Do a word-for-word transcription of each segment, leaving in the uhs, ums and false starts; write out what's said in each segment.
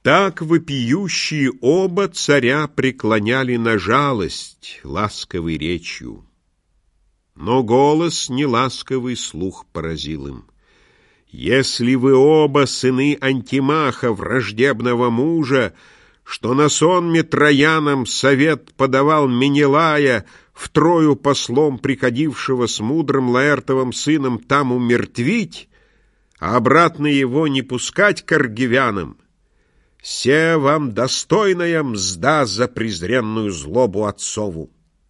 Так вопиющие оба царя преклоняли на жалость ласковой речью. Но голос неласковый слух поразил им. «Если вы оба сыны Антимаха, враждебного мужа, что на сонме Троянам совет подавал Менелая, втрою послом приходившего с мудрым Лаэртовым сыном там умертвить, а обратно его не пускать к аргивянам, се вам достойная мзда за презренную злобу отцову».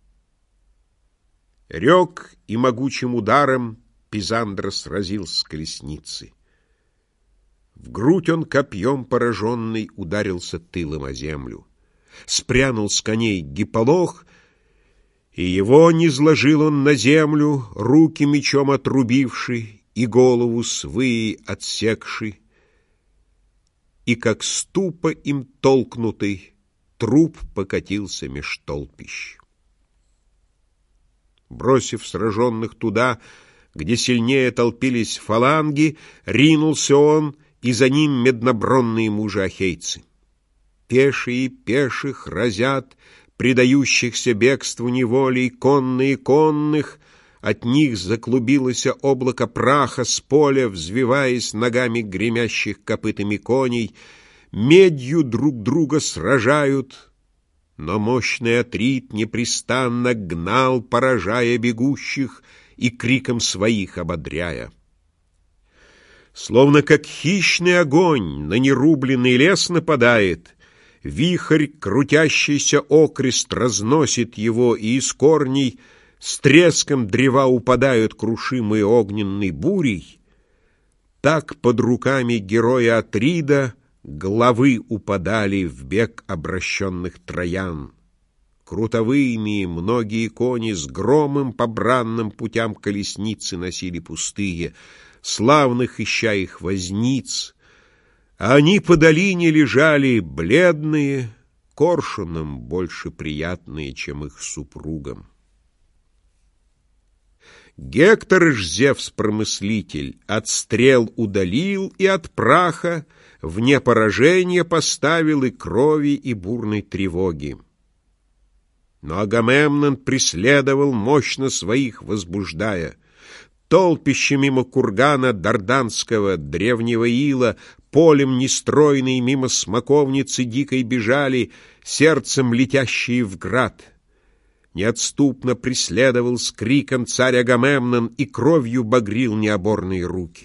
Рек и могучим ударом Пизандра сразил с колесницы. В грудь он копьем пораженный ударился тылом о землю. Спрянул с коней Гиполох, и его низложил он на землю, руки мечом отрубивши и голову свыи отсекши. И как ступа им толкнутый, труп покатился меж толпищ. Бросив сраженных туда, где сильнее толпились фаланги, ринулся он, и за ним меднобронные мужи-ахейцы. Пешие пеших разят, предающихся бегству неволей, конные конных, от них заклубилось облако праха с поля, взвиваясь ногами гремящих копытами коней, медью друг друга сражают, но мощный Атрид непрестанно гнал, поражая бегущих и криком своих ободряя. Словно как хищный огонь на нерубленный лес нападает, вихрь, крутящийся окрест, разносит его, и из корней с треском древа упадают, крушимые огненной бурей, так под руками героя Атрида главы упадали в бег обращенных троян. Крутовыми многие кони с громом по бранным путям колесницы носили пустые, славных ища их возниц, а они по долине лежали бледные, коршунам больше приятные, чем их супругам. Гектор ж Зевс-промыслитель от стрел удалил и от праха вне поражения поставил и крови, и бурной тревоги. Но Агамемнон преследовал, мощно своих возбуждая. Толпище мимо кургана Дарданского, древнего ила, полем нестройные мимо смоковницы дикой бежали, сердцем летящие в град. Неотступно преследовал с криком царь Агамемнон и кровью багрил необорные руки.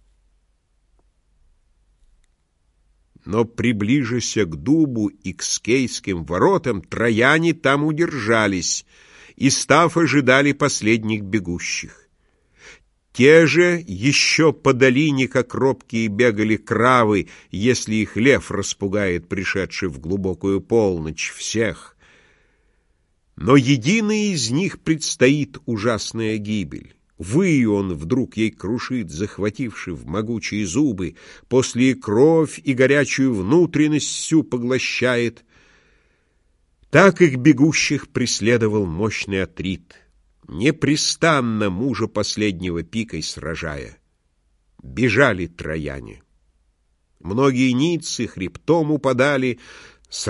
Но, приближася к дубу и к скейским воротам, трояне там удержались и, став, ожидали последних бегущих. Те же еще по долине, как робкие, бегали кравы, если их лев распугает, пришедший в глубокую полночь, всех. Но единой из них предстоит ужасная гибель. Вый он вдруг ей крушит, захвативший в могучие зубы, после и кровь, и горячую внутренность всю поглощает. Так их бегущих преследовал мощный Атрид, непрестанно мужа последнего пикой сражая. Бежали трояне. Многие ницы хребтом упадали,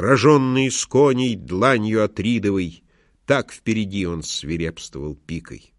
сраженные с коней дланью Атридовой. Так впереди он свирепствовал пикой.